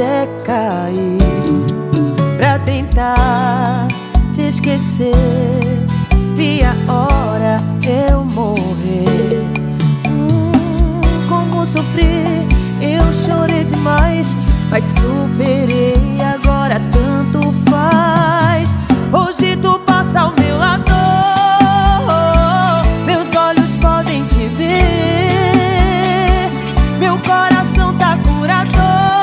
até cair pra tentar te esquecer. Vi a hora eu morrer. Como sofri, eu chorei demais, mas superei, agora tanto faz. Hoje tu passa ao meu lado, meus olhos podem te ver, meu coração tá curado,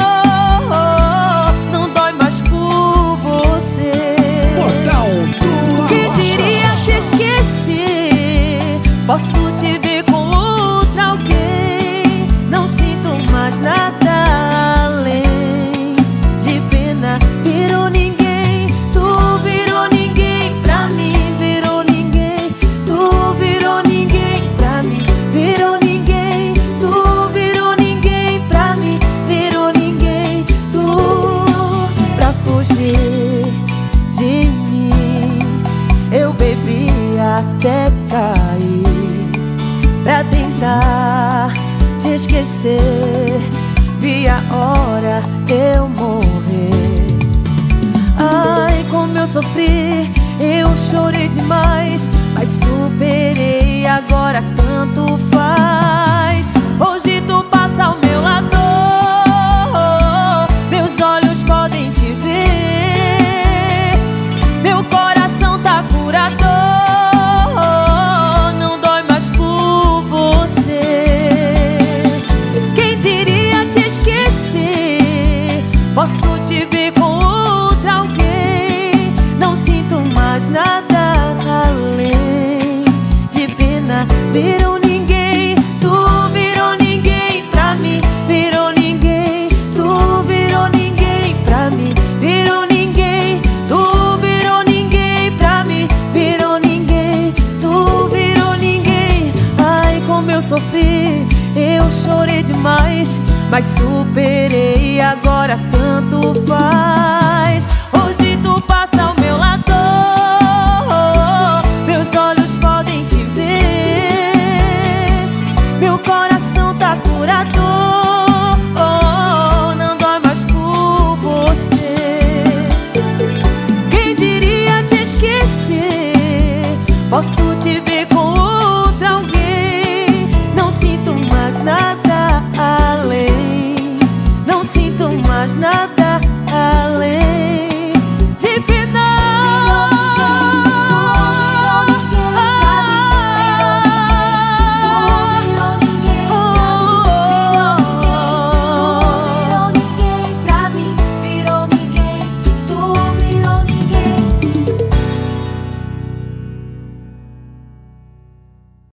não dói mais por você. Quem diria te esquecer? Posso te ver com outra alguém, não sinto mais nada além de pena. Virou ninguém, tu virou ninguém pra mim. Virou ninguém, tu virou ninguém pra mim. Virou ninguém, tu virou ninguém pra mim. Virou ninguém, tu. Pra fugir de mim eu bebi até cair pra tentar te esquecer. Vi a hora eu morrer. Ai, como eu sofri, eu chorei demais, mas superei, agora tanto faz. Hoje tu passa ao meu lado, meus olhos podem te ver, meu coração tá curado, não dói mais por você. Quem diria te esquecer? Posso te ver com outra alguém, não sinto mais nada além de pena. Virou ninguém, tu virou ninguém pra mim. Virou ninguém, tu virou ninguém pra mim. Virou ninguém, tu virou ninguém pra mim. Virou ninguém, tu virou ninguém. Ai, como eu sofri, eu chorei demais, mas superei, agora tanto faz. Hoje tu passa ao